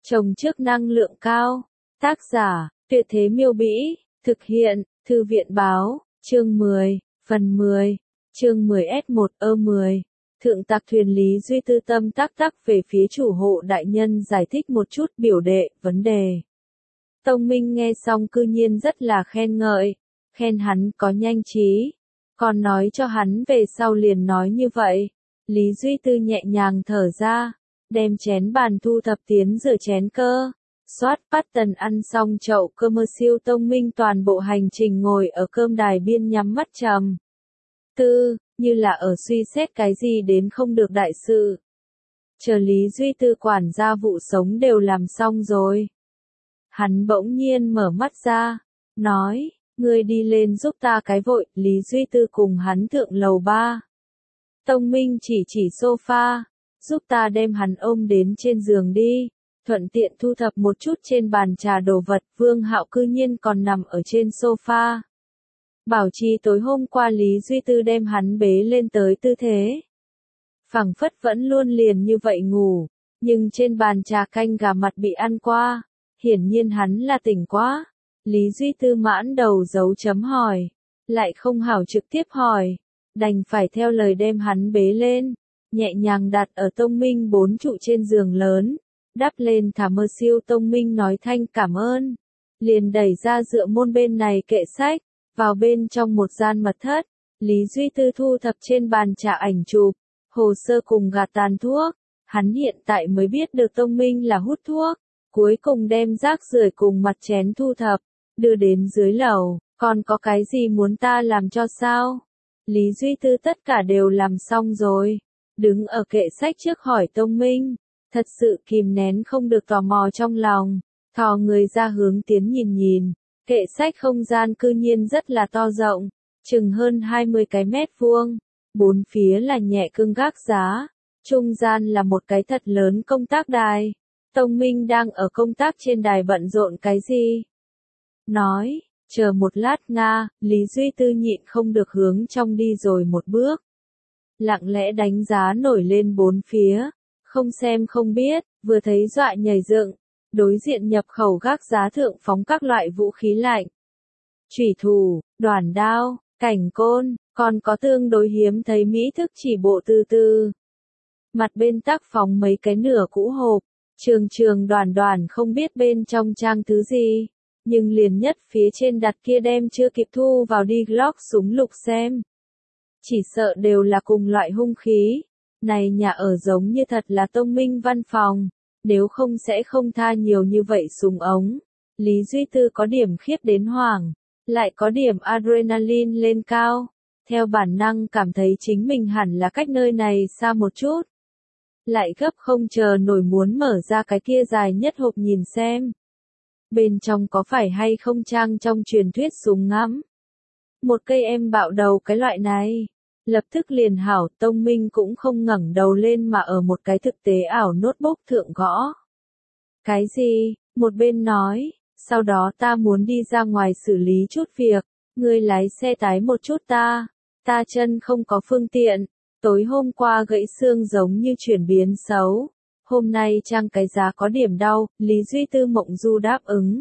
Trồng trước năng lượng cao. Tác giả, Tuyệt Thế Miêu Bĩ. Thực hiện, Thư viện Báo. Chương 10, phần 10. Chương 10S1-10. Thượng tặc thuyền Lý Duy Tư tâm tắc về phía chủ hộ đại nhân giải thích một chút biểu đệ, vấn đề. Tông Minh nghe xong cư nhiên rất là khen ngợi, khen hắn có nhanh trí, còn nói cho hắn về sau liền nói như vậy. Lý Duy Tư nhẹ nhàng thở ra, đem chén bàn thu thập tiến rửa chén cơ. Soát bắt tần ăn xong chậu cơm siêu Tông Minh toàn bộ hành trình ngồi ở cơm đài biên nhắm mắt trầm tư, như là ở suy xét cái gì đến không được đại sự. Chờ Lý Duy Tư quản gia vụ sống đều làm xong rồi. Hắn bỗng nhiên mở mắt ra, nói, ngươi đi lên giúp ta cái vội. Lý Duy Tư cùng hắn thượng lầu 3. Tông Minh chỉ sofa, giúp ta đem hắn ôm đến trên giường đi, thuận tiện thu thập một chút trên bàn trà đồ vật. Vương Hạo cư nhiên còn nằm ở trên sofa. Bảo trì tối hôm qua Lý Duy Tư đem hắn bế lên tới tư thế. Phảng phất vẫn luôn liền như vậy ngủ, nhưng trên bàn trà canh gà mặt bị ăn qua, hiển nhiên hắn là tỉnh quá. Lý Duy Tư mãn đầu dấu chấm hỏi, lại không hảo trực tiếp hỏi, đành phải theo lời đem hắn bế lên, nhẹ nhàng đặt ở Tông Minh 4 trụ trên giường lớn, đắp lên thả mơ siêu. Tông Minh nói thanh cảm ơn, liền đẩy ra dựa môn bên này kệ sách, vào bên trong một gian mật thất. Lý Duy Tư thu thập trên bàn trà ảnh chụp, hồ sơ cùng gạt tàn thuốc. Hắn hiện tại mới biết được Tông Minh là hút thuốc, cuối cùng đem rác rưởi cùng mặt chén thu thập, đưa đến dưới lầu. Còn có cái gì muốn ta làm cho sao? Lý Duy Tư tất cả đều làm xong rồi, đứng ở kệ sách trước hỏi Tông Minh, thật sự kìm nén không được tò mò trong lòng, thò người ra hướng tiến nhìn. Kệ sách không gian cư nhiên rất là to rộng, chừng hơn 20 cái mét vuông, bốn phía là nhẹ cưng gác giá, trung gian là một cái thật lớn công tác đài. Tông Minh đang ở công tác trên đài bận rộn cái gì? Nói, chờ một lát Nga. Lý Duy Tư nhịn không được hướng trong đi rồi một bước. Lặng lẽ đánh giá nổi lên bốn phía, không xem không biết, vừa thấy dọa nhảy dựng. Đối diện nhập khẩu gác giá thượng phóng các loại vũ khí lạnh, chủy thủ, đoản đao, cảnh côn, còn có tương đối hiếm thấy mỹ thức chỉ bộ từ. Mặt bên tác phóng mấy cái nửa cũ hộp, trường đoàn không biết bên trong trang thứ gì, nhưng liền nhất phía trên đặt kia đem chưa kịp thu vào đi Glock súng lục xem. Chỉ sợ đều là cùng loại hung khí. Này nhà ở giống như thật là Tông Minh văn phòng. Nếu không sẽ không tha nhiều như vậy súng ống. Lý Duy Tư có điểm khiếp đến hoảng, lại có điểm adrenaline lên cao. Theo bản năng cảm thấy chính mình hẳn là cách nơi này xa một chút. Lại gấp không chờ nổi muốn mở ra cái kia dài nhất hộp nhìn xem. Bên trong có phải hay không trang trong truyền thuyết súng ngắm. Một cây em bạo đầu cái loại này. Lập tức liền hảo. Tông Minh cũng không ngẩng đầu lên mà ở một cái thực tế ảo notebook thượng gõ. Cái gì? Một bên nói, sau đó ta muốn đi ra ngoài xử lý chút việc, ngươi lái xe tái một chút ta chân không có phương tiện, tối hôm qua gãy xương giống như chuyển biến xấu, hôm nay trang cái giá có điểm đau. Lý Duy Tư mộng du đáp ứng.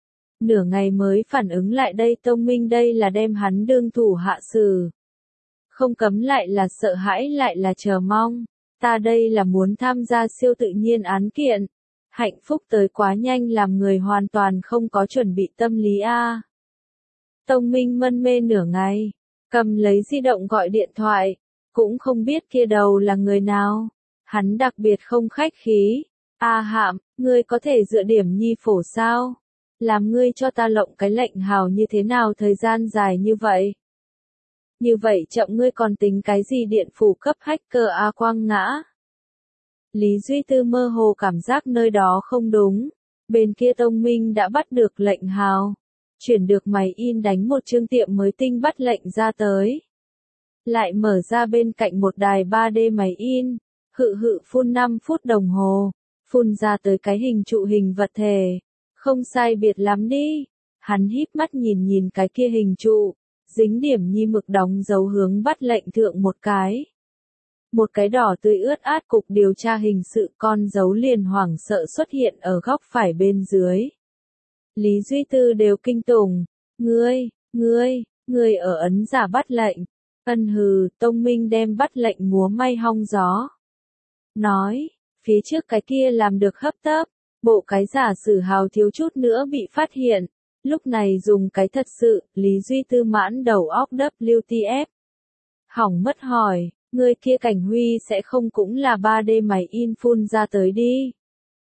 Nửa ngày mới phản ứng lại đây Tông Minh đây là đem hắn đương thủ hạ xử. Không cấm lại là sợ hãi lại là chờ mong. Ta đây là muốn tham gia siêu tự nhiên án kiện. Hạnh phúc tới quá nhanh làm người hoàn toàn không có chuẩn bị tâm lý a. Tông Minh mân mê nửa ngày, cầm lấy di động gọi điện thoại, cũng không biết kia đầu là người nào. Hắn đặc biệt không khách khí. A Hạm, ngươi có thể dựa điểm nhi phổ sao? Làm ngươi cho ta lộng cái lệnh hào như thế nào thời gian dài như vậy? Như vậy chậm ngươi còn tính cái gì điện phủ cấp hacker A quang ngã? Lý Duy Tư mơ hồ cảm giác nơi đó không đúng. Bên kia Tông Minh đã bắt được lệnh hào. Chuyển được máy in đánh một chương tiệm mới tinh bắt lệnh ra tới. Lại mở ra bên cạnh một đài 3D máy in. Hự phun 5 phút đồng hồ. Phun ra tới cái hình trụ hình vật thể. Không sai biệt lắm đi. Hắn híp mắt nhìn cái kia hình trụ. Dính điểm nhi mực đóng dấu hướng bắt lệnh thượng một cái. một cái đỏ tươi ướt át cục điều tra hình sự con dấu liền hoảng sợ xuất hiện ở góc phải bên dưới. Lý Duy Tư đều kinh tủng. Ngươi ở ấn giả bắt lệnh. Ân hừ, Tông Minh đem bắt lệnh múa may hong gió. Nói, phía trước cái kia làm được hấp tấp, bộ cái giả sử hào thiếu chút nữa bị phát hiện. Lúc này dùng cái thật sự, Lý Duy Tư mãn đầu óc WTF. Hỏng mất hỏi, người kia Cảnh Huy sẽ không cũng là 3D máy in phun ra tới đi.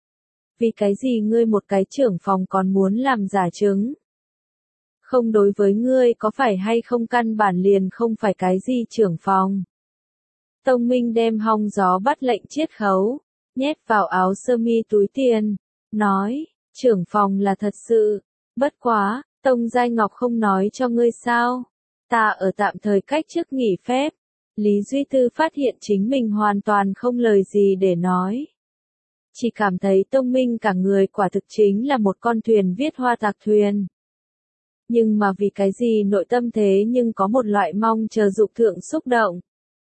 Vì cái gì ngươi một cái trưởng phòng còn muốn làm giả chứng? Không, đối với ngươi có phải hay không căn bản liền không phải cái gì trưởng phòng. Tông Minh đem hong gió bắt lệnh chiết khấu, nhét vào áo sơ mi túi tiền, nói, trưởng phòng là thật sự, bất quá, Tông Giai Ngọc không nói cho ngươi sao, ta ở tạm thời cách chức nghỉ phép. Lý Duy Tư phát hiện chính mình hoàn toàn không lời gì để nói. Chỉ cảm thấy Tông Minh cả người quả thực chính là một con thuyền viết hoa tạc thuyền. Nhưng mà vì cái gì nội tâm thế nhưng có một loại mong chờ dục thượng xúc động.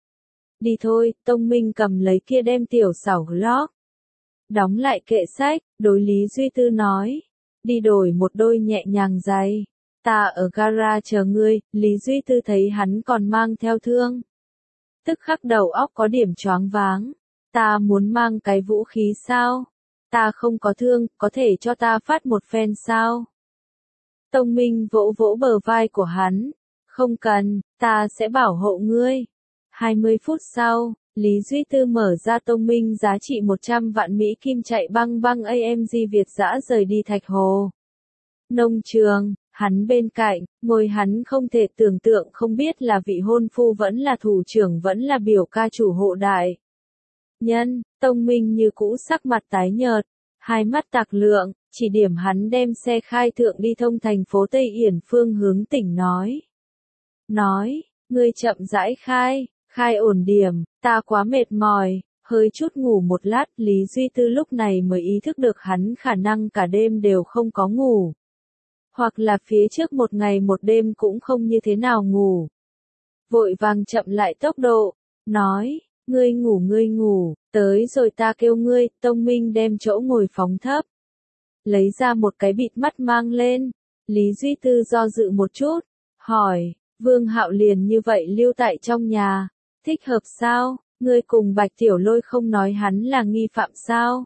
Đi thôi, Tông Minh cầm lấy kia đem tiểu xảo glove. Đóng lại kệ sách, đối Lý Duy Tư nói. Đi đổi một đôi nhẹ nhàng giày. Ta ở gara chờ ngươi. Lý Duy Tư thấy hắn còn mang theo thương. Tức khắc đầu óc có điểm choáng váng. Ta muốn mang cái vũ khí sao? Ta không có thương, có thể cho ta phát một phen sao? Tông Minh vỗ vỗ bờ vai của hắn. Không cần, ta sẽ bảo hộ ngươi. 20 phút sau, Lý Duy Tư mở ra Tông Minh giá trị 100 vạn Mỹ Kim chạy băng băng AMG Việt dã rời đi Thạch Hồ. Nông trường, hắn bên cạnh, ngồi hắn không thể tưởng tượng không biết là vị hôn phu vẫn là thủ trưởng vẫn là biểu ca chủ hộ đại. Nhân, Tông Minh như cũ sắc mặt tái nhợt, hai mắt tạc lượng, chỉ điểm hắn đem xe khai thượng đi thông thành phố Tây Yển phương hướng tỉnh nói, ngươi chậm rãi khai ổn điểm, ta quá mệt mỏi, hơi chút ngủ một lát. Lý Duy Tư lúc này mới ý thức được hắn khả năng cả đêm đều không có ngủ. Hoặc là phía trước một ngày một đêm cũng không như thế nào ngủ. Vội vàng chậm lại tốc độ, nói, ngươi ngủ, tới rồi ta kêu ngươi. Tông Minh đem chỗ ngồi phóng thấp. Lấy ra một cái bịt mắt mang lên. Lý Duy Tư do dự một chút, hỏi, Vương Hạo liền như vậy lưu tại trong nhà, thích hợp sao? Ngươi cùng Bạch Tiểu Lôi không nói hắn là nghi phạm sao?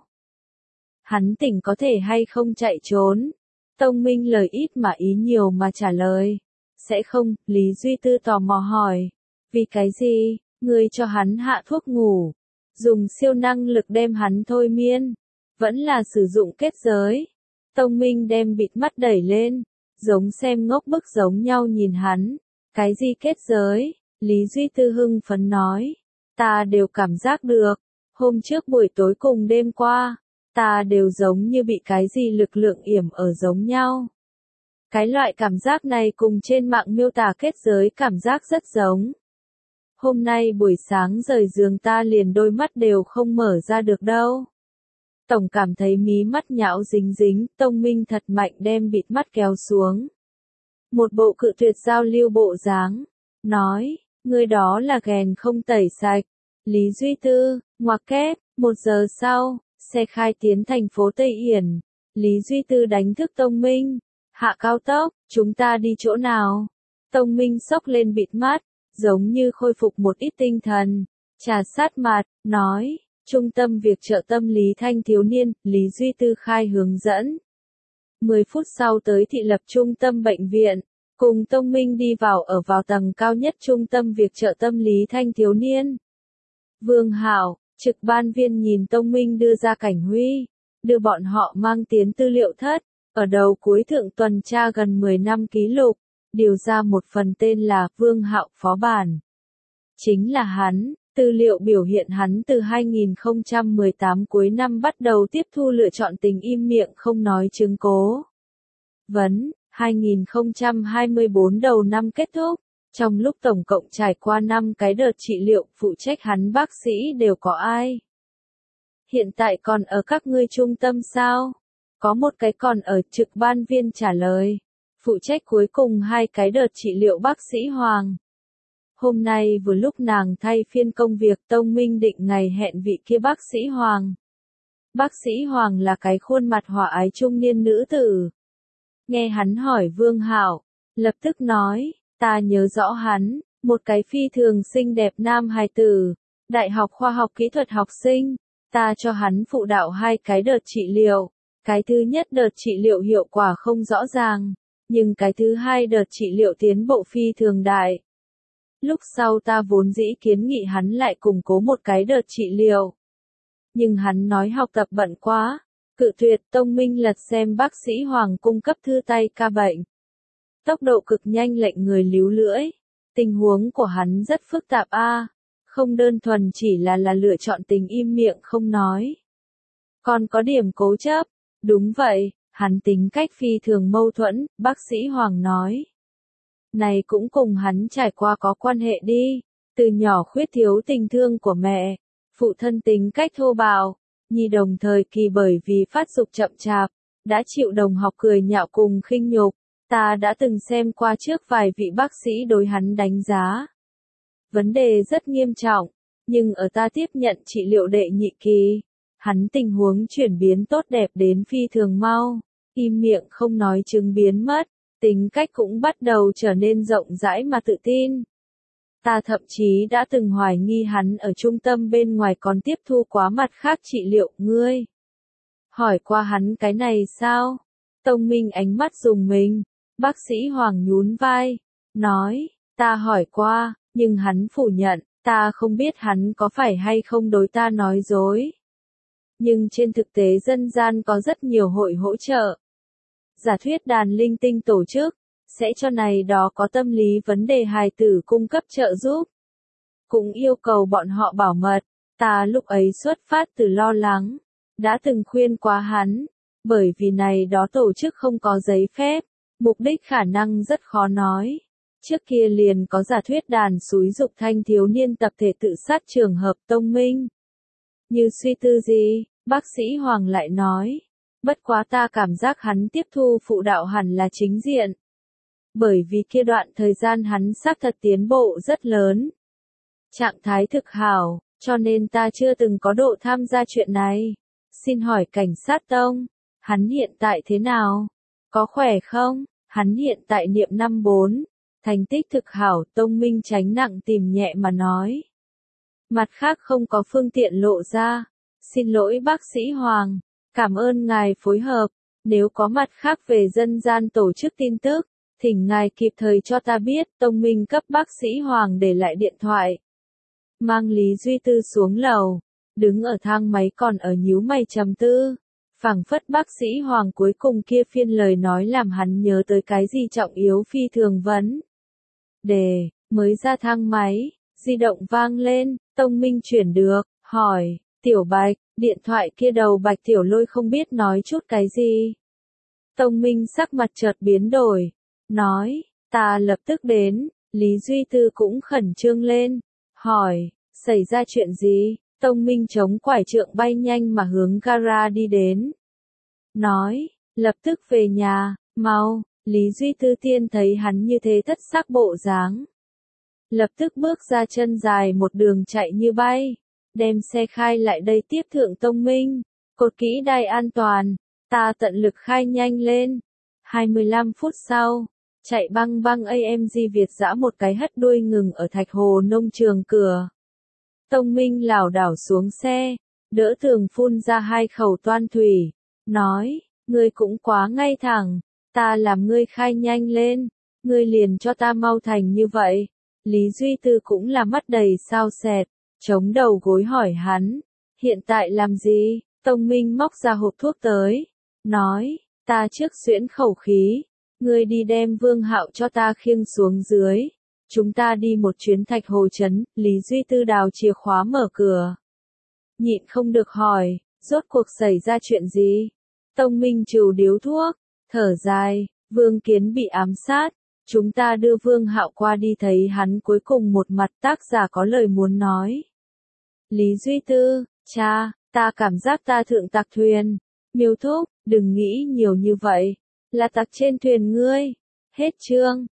Hắn tỉnh có thể hay không chạy trốn? Tông Minh lời ít mà ý nhiều mà trả lời. Sẽ không. Lý Duy Tư tò mò hỏi. Vì cái gì? Ngươi cho hắn hạ thuốc ngủ. Dùng siêu năng lực đem hắn thôi miên. Vẫn là sử dụng kết giới. Tông Minh đem bịt mắt đẩy lên. Giống xem ngốc bức giống nhau nhìn hắn. Cái gì kết giới? Lý Duy Tư hưng phấn nói. Ta đều cảm giác được. Hôm trước buổi tối cùng đêm qua. Ta đều giống như bị cái gì lực lượng yểm ở giống nhau. Cái loại cảm giác này cùng trên mạng miêu tả kết giới cảm giác rất giống. Hôm nay buổi sáng rời giường ta liền đôi mắt đều không mở ra được đâu. Tổng cảm thấy mí mắt nhão dính dính. Tông Minh thật mạnh đem bịt mắt kéo xuống. Một bộ cự tuyệt giao lưu bộ dáng. Nói, ngươi đó là ghèn không tẩy sạch. Lý Duy Tư, ngoặc kép. 1 giờ sau, xe khai tiến thành phố Tây Yển. Lý Duy Tư đánh thức Tông Minh. Hạ cao tốc, chúng ta đi chỗ nào? Tông Minh xốc lên bịt mắt, giống như khôi phục một ít tinh thần. Trà sát mặt, nói, trung tâm việc trợ tâm lý thanh thiếu niên. Lý Duy Tư khai hướng dẫn. 10 phút sau tới thị lập trung tâm bệnh viện. Cùng Tông Minh đi vào tầng cao nhất trung tâm việc trợ tâm lý thanh thiếu niên. Vương Hạo, trực ban viên nhìn Tông Minh đưa ra Cảnh Huy, đưa bọn họ mang tiến tư liệu thất, ở đầu cuối thượng tuần tra gần 10 năm ký lục, điều ra một phần tên là Vương Hạo phó bản. Chính là hắn, tư liệu biểu hiện hắn từ 2018 cuối năm bắt đầu tiếp thu lựa chọn tình im miệng không nói chứng cố. 2024 đầu năm kết thúc, trong lúc tổng cộng trải qua 5 cái đợt trị liệu, phụ trách hắn bác sĩ đều có ai? Hiện tại còn ở các ngươi trung tâm sao? Có một cái còn ở, trực ban viên trả lời. Phụ trách cuối cùng 2 cái đợt trị liệu bác sĩ Hoàng. Hôm nay vừa lúc nàng thay phiên công việc, Tông Minh định ngày hẹn vị kia bác sĩ Hoàng. Bác sĩ Hoàng là cái khuôn mặt hòa ái trung niên nữ tử. Nghe hắn hỏi Vương Hạo, lập tức nói, ta nhớ rõ hắn, một cái phi thường xinh đẹp nam hài tử, Đại học Khoa học Kỹ thuật học sinh, ta cho hắn phụ đạo 2 cái đợt trị liệu. Cái thứ nhất đợt trị liệu hiệu quả không rõ ràng, nhưng cái thứ hai đợt trị liệu tiến bộ phi thường đại. Lúc sau ta vốn dĩ kiến nghị hắn lại củng cố một cái đợt trị liệu. Nhưng hắn nói học tập bận quá, cự tuyệt. Tông Minh lật xem bác sĩ Hoàng cung cấp thư tay ca bệnh. Tốc độ cực nhanh lệnh người líu lưỡi. Tình huống của hắn rất phức tạp không đơn thuần chỉ là lựa chọn tình im miệng không nói. Còn có điểm cố chấp. Đúng vậy, hắn tính cách phi thường mâu thuẫn, bác sĩ Hoàng nói. Này cũng cùng hắn trải qua có quan hệ đi, từ nhỏ khuyết thiếu tình thương của mẹ, phụ thân tính cách thô bạo, nhi đồng thời kỳ bởi vì phát dục chậm chạp, đã chịu đồng học cười nhạo cùng khinh nhục. Ta đã từng xem qua trước vài vị bác sĩ đối hắn đánh giá. Vấn đề rất nghiêm trọng, nhưng ở ta tiếp nhận trị liệu đệ nhị kỳ, hắn tình huống chuyển biến tốt đẹp đến phi thường mau, im miệng không nói chứng biến mất, tính cách cũng bắt đầu trở nên rộng rãi mà tự tin. Ta thậm chí đã từng hoài nghi hắn ở trung tâm bên ngoài còn tiếp thu quá mặt khác trị liệu. Ngươi hỏi qua hắn cái này sao? Tông Minh ánh mắt rùng mình, bác sĩ Hoàng nhún vai, nói, ta hỏi qua, nhưng hắn phủ nhận, ta không biết hắn có phải hay không đối ta nói dối. Nhưng trên thực tế dân gian có rất nhiều hội hỗ trợ. Giả thuyết đàn linh tinh tổ chức, sẽ cho này đó có tâm lý vấn đề hài tử cung cấp trợ giúp. Cũng yêu cầu bọn họ bảo mật, ta lúc ấy xuất phát từ lo lắng, đã từng khuyên quá hắn, bởi vì này đó tổ chức không có giấy phép, mục đích khả năng rất khó nói. Trước kia liền có giả thuyết đàn xúi dục thanh thiếu niên tập thể tự sát trường hợp Tông Minh. Như suy tư gì, bác sĩ Hoàng lại nói, bất quá ta cảm giác hắn tiếp thu phụ đạo hẳn là chính diện. Bởi vì kia đoạn thời gian hắn xác thật tiến bộ rất lớn. Trạng thái thực hảo, cho nên ta chưa từng có độ tham gia chuyện này. Xin hỏi cảnh sát Tông, hắn hiện tại thế nào? Có khỏe không? Hắn hiện tại niệm năm 4, thành tích thực hảo. Tông Minh tránh nặng tìm nhẹ mà nói. Mặt khác không có phương tiện lộ ra. Xin lỗi bác sĩ Hoàng, cảm ơn ngài phối hợp. Nếu có mặt khác về dân gian tổ chức tin tức, thỉnh ngài kịp thời cho ta biết. Tông Minh cấp bác sĩ Hoàng để lại điện thoại. Mang Lý Duy Tư xuống lầu, đứng ở thang máy còn ở nhíu mày trầm tư. Phảng phất bác sĩ Hoàng cuối cùng kia phiên lời nói làm hắn nhớ tới cái gì trọng yếu phi thường vấn. Đề, mới ra thang máy, di động vang lên, Tông Minh chuyển được, hỏi, Tiểu Bạch, điện thoại kia đầu Bạch Tiểu Lôi không biết nói chút cái gì. Tông Minh sắc mặt chợt biến đổi, nói, ta lập tức đến. Lý Duy Tư cũng khẩn trương lên, hỏi, xảy ra chuyện gì? Tông Minh chống quải trượng bay nhanh mà hướng gara đi đến. Nói, lập tức về nhà, mau. Lý Duy Tư tiên thấy hắn như thế thất sắc bộ dáng. Lập tức bước ra chân dài một đường chạy như bay. Đem xe khai lại đây tiếp thượng Tông Minh. Cột kỹ đai an toàn. Ta tận lực khai nhanh lên. 25 phút sau, chạy băng băng AMG Việt dã một cái hất đuôi ngừng ở Thạch Hồ nông trường cửa. Tông Minh lảo đảo xuống xe, đỡ tường phun ra 2 khẩu toan thủy, nói, ngươi cũng quá ngay thẳng, ta làm ngươi khai nhanh lên, ngươi liền cho ta mau thành như vậy. Lý Duy Tư cũng là mắt đầy sao sẹt, chống đầu gối hỏi hắn, hiện tại làm gì? Tông Minh móc ra hộp thuốc tới, nói, ta trước xuyễn khẩu khí, ngươi đi đem Vương Hạo cho ta khiêng xuống dưới. Chúng ta đi một chuyến Thạch Hồ trấn. Lý Duy Tư đào chìa khóa mở cửa. Nhịn không được hỏi, rốt cuộc xảy ra chuyện gì? Tông Minh trừ điếu thuốc, thở dài, Vương Kiến bị ám sát. Chúng ta đưa Vương Hạo qua đi thấy hắn cuối cùng một mặt. Tác giả có lời muốn nói. Lý Duy Tư, cha, ta cảm giác ta thượng tặc thuyền. Miêu Thúc, đừng nghĩ nhiều như vậy. Là tặc trên thuyền ngươi. Hết chương.